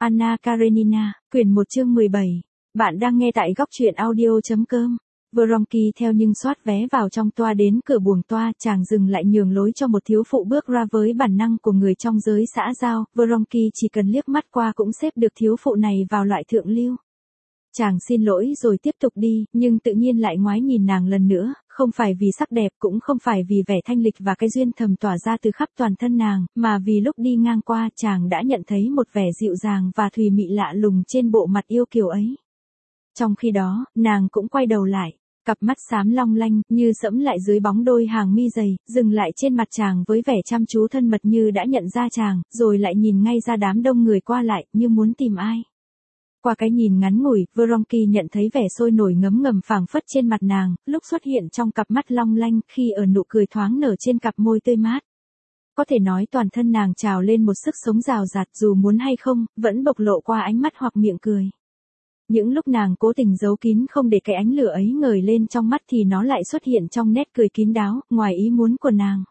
Anna Karenina, quyển 1 chương 17. Bạn đang nghe tại góc truyện audio.com. Vronky theo nhưng soát vé vào trong toa đến cửa buồng toa, chàng dừng lại nhường lối cho một thiếu phụ bước ra với bản năng của người trong giới xã giao. Vronky chỉ cần liếc mắt qua cũng xếp được thiếu phụ này vào loại thượng lưu. Chàng xin lỗi rồi tiếp tục đi, nhưng tự nhiên lại ngoái nhìn nàng lần nữa, không phải vì sắc đẹp cũng không phải vì vẻ thanh lịch và cái duyên thầm tỏa ra từ khắp toàn thân nàng, mà vì lúc đi ngang qua chàng đã nhận thấy một vẻ dịu dàng và thùy mị lạ lùng trên bộ mặt yêu kiều ấy. Trong khi đó, nàng cũng quay đầu lại, cặp mắt xám long lanh, như sẫm lại dưới bóng đôi hàng mi dày, dừng lại trên mặt chàng với vẻ chăm chú thân mật như đã nhận ra chàng, rồi lại nhìn ngay ra đám đông người qua lại, như muốn tìm ai. Qua cái nhìn ngắn ngủi, Vronky nhận thấy vẻ sôi nổi ngấm ngầm phảng phất trên mặt nàng, lúc xuất hiện trong cặp mắt long lanh, khi ở nụ cười thoáng nở trên cặp môi tươi mát. Có thể nói toàn thân nàng trào lên một sức sống rào rạt, dù muốn hay không, vẫn bộc lộ qua ánh mắt hoặc miệng cười. Những lúc nàng cố tình giấu kín không để cái ánh lửa ấy ngời lên trong mắt thì nó lại xuất hiện trong nét cười kín đáo, ngoài ý muốn của nàng.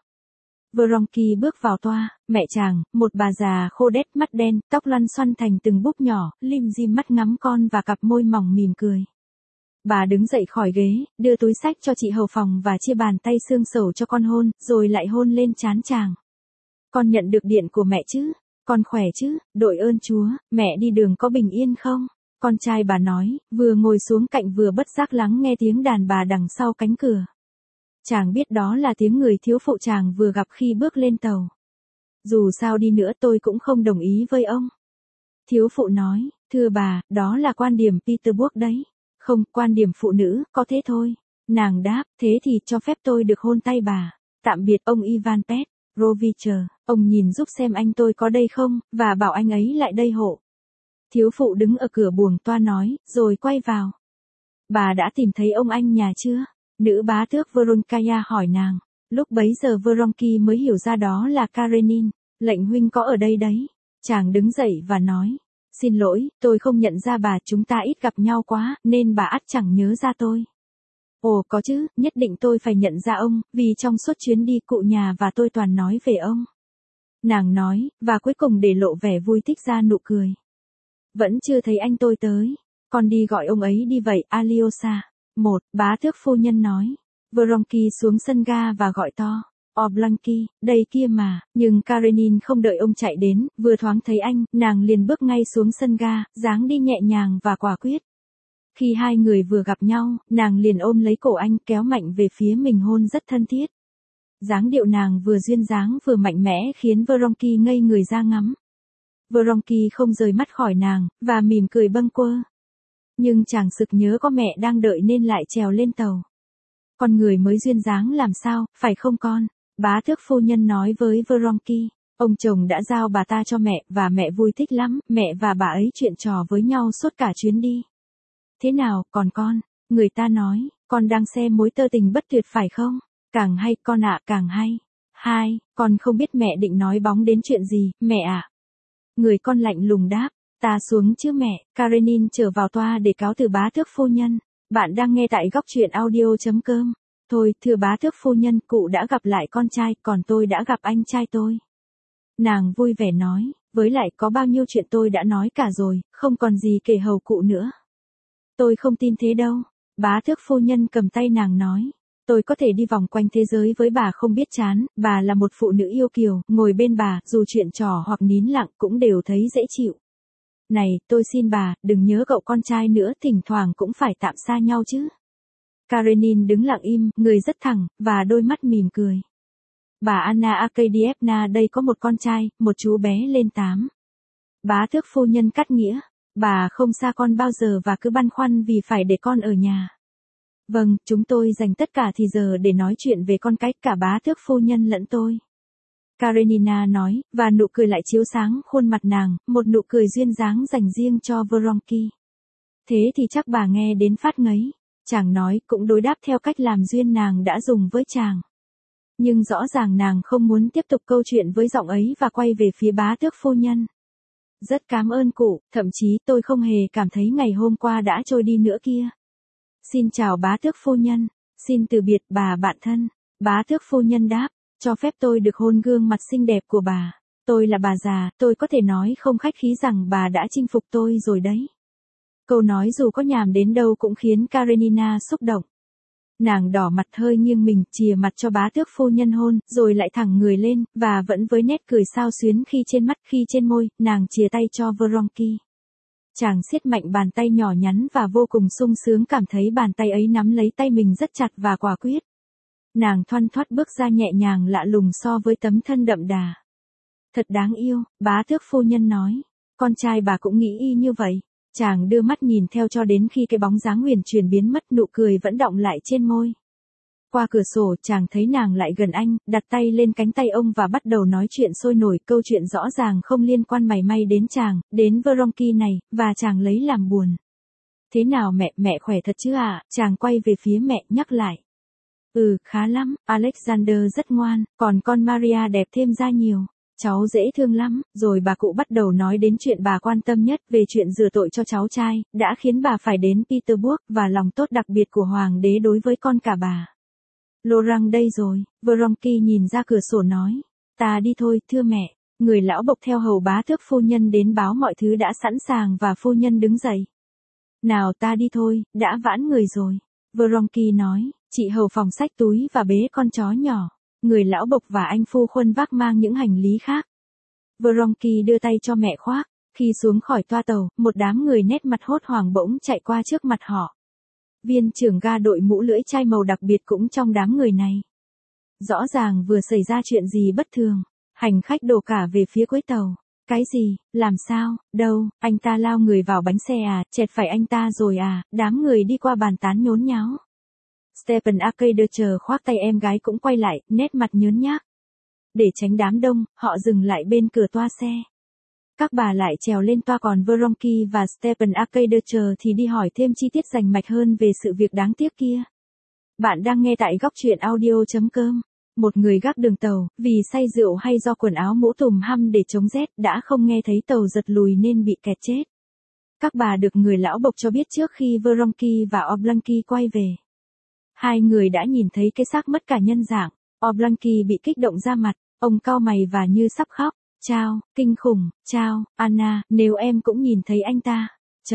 Vronky bước vào toa, mẹ chàng, một bà già khô đét mắt đen, tóc lăn xoăn thành từng búp nhỏ, lim dim mắt ngắm con và cặp môi mỏng mỉm cười. Bà đứng dậy khỏi ghế, đưa túi xách cho chị hầu phòng và chia bàn tay xương sầu cho con hôn, rồi lại hôn lên trán chàng. Con nhận được điện của mẹ chứ? Con khỏe chứ? Đội ơn Chúa, mẹ đi đường có bình yên không? Con trai bà nói, vừa ngồi xuống cạnh vừa bất giác lắng nghe tiếng đàn bà đằng sau cánh cửa. Chàng biết đó là tiếng người thiếu phụ chàng vừa gặp khi bước lên tàu. Dù sao đi nữa tôi cũng không đồng ý với ông. Thiếu phụ nói, thưa bà, đó là quan điểm Peterburg đấy. Không, quan điểm phụ nữ, có thế thôi. Nàng đáp, thế thì cho phép tôi được hôn tay bà. Tạm biệt ông Ivan Petrovich, ông nhìn giúp xem anh tôi có đây không, và bảo anh ấy lại đây hộ. Thiếu phụ đứng ở cửa buồng toa nói, rồi quay vào. Bà đã tìm thấy ông anh nhà chưa? Nữ bá tước Voronkaya hỏi nàng. Lúc bấy giờ Vronky mới hiểu ra đó là Karenin. Lệnh huynh có ở đây đấy. Chàng đứng dậy và nói. Xin lỗi, tôi không nhận ra bà, chúng ta ít gặp nhau quá, nên bà ắt chẳng nhớ ra tôi. Ồ có chứ, nhất định tôi phải nhận ra ông, vì trong suốt chuyến đi cụ nhà và tôi toàn nói về ông. Nàng nói, và cuối cùng để lộ vẻ vui thích ra nụ cười. Vẫn chưa thấy anh tôi tới. Con đi gọi ông ấy đi vậy, Alyosha. Bá tước phu nhân nói. Vronky xuống sân ga và gọi to. Oblanky, đây kia mà, nhưng Karenin không đợi ông chạy đến, vừa thoáng thấy anh, nàng liền bước ngay xuống sân ga, dáng đi nhẹ nhàng và quả quyết. Khi hai người vừa gặp nhau, nàng liền ôm lấy cổ anh, kéo mạnh về phía mình hôn rất thân thiết. Dáng điệu nàng vừa duyên dáng vừa mạnh mẽ khiến Vronky ngây người ra ngắm. Vronky không rời mắt khỏi nàng, và mỉm cười bâng quơ. Nhưng chàng sực nhớ có mẹ đang đợi nên lại trèo lên tàu. Con người mới duyên dáng làm sao, phải không con? Bá tước phu nhân nói với Vronky. Ông chồng đã giao bà ta cho mẹ, và mẹ vui thích lắm, mẹ và bà ấy chuyện trò với nhau suốt cả chuyến đi. Thế nào, còn con? Người ta nói, con đang xem mối tơ tình bất tuyệt phải không? Càng hay, con ạ, càng hay. Con không biết mẹ định nói bóng đến chuyện gì, mẹ ạ. Người con lạnh lùng đáp. Ta xuống chứ mẹ. Karenin trở vào toa để cáo từ bá tước phu nhân. Bạn đang nghe tại góc truyện audio.com. Thôi, thưa bá tước phu nhân, cụ đã gặp lại con trai, còn tôi đã gặp anh trai tôi. Nàng vui vẻ nói, với lại có bao nhiêu chuyện tôi đã nói cả rồi, không còn gì kể hầu cụ nữa. Tôi không tin thế đâu. Bá tước phu nhân cầm tay nàng nói. Tôi có thể đi vòng quanh thế giới với bà không biết chán, bà là một phụ nữ yêu kiều, ngồi bên bà, dù chuyện trò hoặc nín lặng cũng đều thấy dễ chịu. Này, tôi xin bà, đừng nhớ cậu con trai nữa, thỉnh thoảng cũng phải tạm xa nhau chứ. Karenin đứng lặng im, người rất thẳng, và đôi mắt mỉm cười. Bà Anna Arkadievna đây có một con trai, một chú bé lên 8. Bá tước phu nhân cắt nghĩa. Bà không xa con bao giờ và cứ băn khoăn vì phải để con ở nhà. Vâng, chúng tôi dành tất cả thì giờ để nói chuyện về con cái, cả bá tước phu nhân lẫn tôi. Karenina nói, và nụ cười lại chiếu sáng khuôn mặt nàng, một nụ cười duyên dáng dành riêng cho Vronky. Thế thì chắc bà nghe đến phát ngấy. Chàng nói, cũng đối đáp theo cách làm duyên nàng đã dùng với chàng. Nhưng rõ ràng nàng không muốn tiếp tục câu chuyện với giọng ấy và quay về phía bá tước phu nhân. Rất cảm ơn cụ, thậm chí tôi không hề cảm thấy ngày hôm qua đã trôi đi nữa kia. Xin chào bá tước phu nhân, xin từ biệt bà bạn thân. Bá tước phu nhân đáp, cho phép tôi được hôn gương mặt xinh đẹp của bà. Tôi là bà già, tôi có thể nói không khách khí rằng bà đã chinh phục tôi rồi đấy. Câu nói dù có nhàm đến đâu cũng khiến Karenina xúc động. Nàng đỏ mặt hơi nghiêng mình, chìa mặt cho bá tước phu nhân hôn, rồi lại thẳng người lên, và vẫn với nét cười xao xuyến khi trên mắt, khi trên môi, nàng chìa tay cho Vronki. Chàng siết mạnh bàn tay nhỏ nhắn và vô cùng sung sướng cảm thấy bàn tay ấy nắm lấy tay mình rất chặt và quả quyết. Nàng thoăn thoắt bước ra nhẹ nhàng lạ lùng so với tấm thân đậm đà. Thật đáng yêu, bá tước phu nhân nói. Con trai bà cũng nghĩ y như vậy. Chàng đưa mắt nhìn theo cho đến khi cái bóng dáng huyền chuyển biến mất, nụ cười vẫn đọng lại trên môi. Qua cửa sổ chàng thấy nàng lại gần anh, đặt tay lên cánh tay ông và bắt đầu nói chuyện sôi nổi, câu chuyện rõ ràng không liên quan mảy may đến chàng, đến Vronki này, và chàng lấy làm buồn. Thế nào mẹ khỏe thật chứ ạ? Chàng quay về phía mẹ nhắc lại. Khá lắm, Alexander rất ngoan, còn con Maria đẹp thêm ra nhiều. Cháu dễ thương lắm, rồi bà cụ bắt đầu nói đến chuyện bà quan tâm nhất về chuyện rửa tội cho cháu trai, đã khiến bà phải đến Petersburg và lòng tốt đặc biệt của hoàng đế đối với con cả bà. Laurent đây rồi, Vronki nhìn ra cửa sổ nói. Ta đi thôi, thưa mẹ. Người lão bộc theo hầu bá tước phu nhân đến báo mọi thứ đã sẵn sàng và phu nhân đứng dậy. Nào ta đi thôi, đã vãn người rồi. Vronki nói, chị hầu phòng xách túi và bế con chó nhỏ. Người lão bộc và anh phu khuân vác mang những hành lý khác. Vronki đưa tay cho mẹ khoác. Khi xuống khỏi toa tàu, một đám người nét mặt hốt hoảng bỗng chạy qua trước mặt họ. Viên trưởng ga đội mũ lưỡi chai màu đặc biệt cũng trong đám người này. Rõ ràng vừa xảy ra chuyện gì bất thường. Hành khách đổ cả về phía cuối tàu. Cái gì, làm sao, đâu, anh ta lao người vào bánh xe à, chẹt phải anh ta rồi à, đám người đi qua bàn tán nhốn nháo. Stephen Arcadier khoác tay em gái cũng quay lại, nét mặt nhớn nhác. Để tránh đám đông, họ dừng lại bên cửa toa xe. Các bà lại trèo lên toa, còn Vronki và Stephen Arcadier thì đi hỏi thêm chi tiết rành mạch hơn về sự việc đáng tiếc kia. Bạn đang nghe tại góc truyện audio.com. Một người gác đường tàu, vì say rượu hay do quần áo mũ tùm hăm để chống rét, đã không nghe thấy tàu giật lùi nên bị kẹt chết. Các bà được người lão bộc cho biết trước khi Vronki và Oblonski quay về. Hai người đã nhìn thấy cái xác mất cả nhân dạng. Oblonski bị kích động ra mặt, ông cau mày và như sắp khóc. Chao, kinh khủng, chao, Anna, nếu em cũng nhìn thấy anh ta.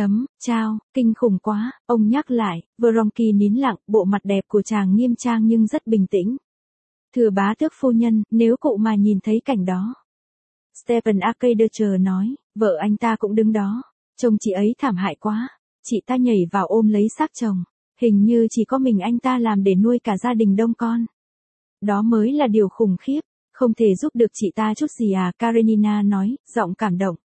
Chao, kinh khủng quá, ông nhắc lại. Vronki nín lặng, bộ mặt đẹp của chàng nghiêm trang nhưng rất bình tĩnh. Thưa bá tước phu nhân, nếu cụ mà nhìn thấy cảnh đó. Stephen Arcadier nói, vợ anh ta cũng đứng đó. Chồng chị ấy thảm hại quá. Chị ta nhảy vào ôm lấy xác chồng. Hình như chỉ có mình anh ta làm để nuôi cả gia đình đông con. Đó mới là điều khủng khiếp. Không thể giúp được chị ta chút gì à, Karenina nói, giọng cảm động.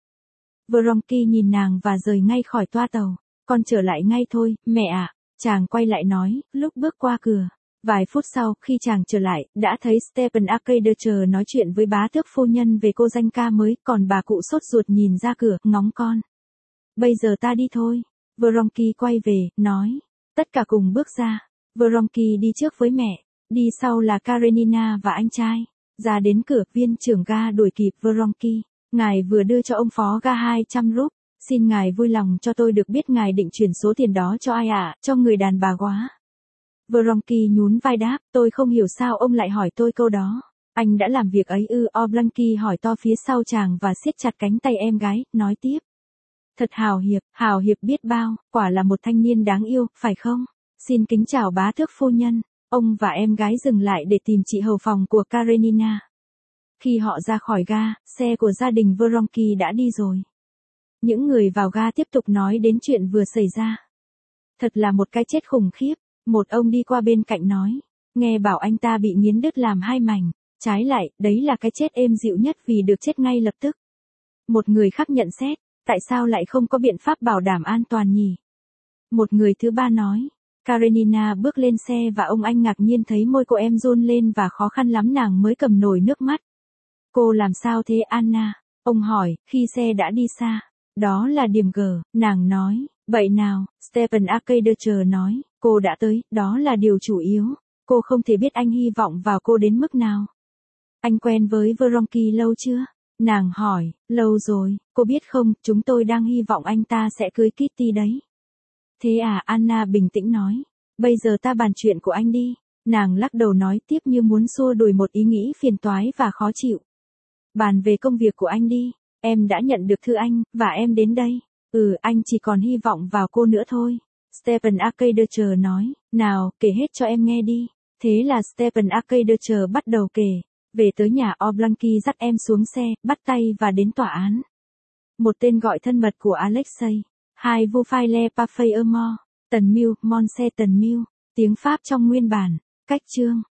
Vronki nhìn nàng và rời ngay khỏi toa tàu. Con trở lại ngay thôi, mẹ ạ. Chàng quay lại nói, lúc bước qua cửa. Vài phút sau, khi chàng trở lại, đã thấy Stephen Arcadier nói chuyện với bá tước phu nhân về cô danh ca mới, còn bà cụ sốt ruột nhìn ra cửa, ngóng con. Bây giờ ta đi thôi. Vronki quay về, nói. Tất cả cùng bước ra. Vronki đi trước với mẹ, đi sau là Karenina và anh trai. Ra đến cửa, viên trưởng ga đuổi kịp Vronki. Ngài vừa đưa cho ông phó ga 200 rúp. Xin ngài vui lòng cho tôi được biết ngài định chuyển số tiền đó cho ai ạ, cho người đàn bà quá. Vronki nhún vai đáp, tôi không hiểu sao ông lại hỏi tôi câu đó. Anh đã làm việc ấy ư? Oblonski hỏi to phía sau chàng và siết chặt cánh tay em gái, nói tiếp. Thật hào hiệp biết bao, quả là một thanh niên đáng yêu, phải không? Xin kính chào bá tước phu nhân. Ông và em gái dừng lại để tìm chị hầu phòng của Karenina. Khi họ ra khỏi ga, xe của gia đình Vronki đã đi rồi. Những người vào ga tiếp tục nói đến chuyện vừa xảy ra. Thật là một cái chết khủng khiếp. Một ông đi qua bên cạnh nói. Nghe bảo anh ta bị nghiến đứt làm hai mảnh. Trái lại, đấy là cái chết êm dịu nhất vì được chết ngay lập tức. Một người khác nhận xét. Tại sao lại không có biện pháp bảo đảm an toàn nhỉ? Một người thứ ba nói. Karenina bước lên xe và ông anh ngạc nhiên thấy môi cô em run lên và khó khăn lắm nàng mới cầm nổi nước mắt. Cô làm sao thế Anna? Ông hỏi, khi xe đã đi xa. Đó là điểm G, nàng nói. Vậy nào, Stephen Arcadier nói, cô đã tới, đó là điều chủ yếu. Cô không thể biết anh hy vọng vào cô đến mức nào. Anh quen với Vronki lâu chưa? Nàng hỏi, lâu rồi, cô biết không, chúng tôi đang hy vọng anh ta sẽ cưới Kitty đấy. Thế à, Anna bình tĩnh nói. Bây giờ ta bàn chuyện của anh đi. Nàng lắc đầu nói tiếp như muốn xua đuổi một ý nghĩ phiền toái và khó chịu. Bàn về công việc của anh đi. Em đã nhận được thư anh, và em đến đây. Anh chỉ còn hy vọng vào cô nữa thôi. Stephen Arcadier nói, nào, kể hết cho em nghe đi. Thế là Stephen Arcadier bắt đầu kể. Về tới nhà Oblonsky dắt em xuống xe, bắt tay và đến tòa án. Một tên gọi thân mật của Alexei. 2 Vous file parfaitement. Tần Miêu, Mon se Tần Miêu. Tiếng Pháp trong nguyên bản. Cách chương.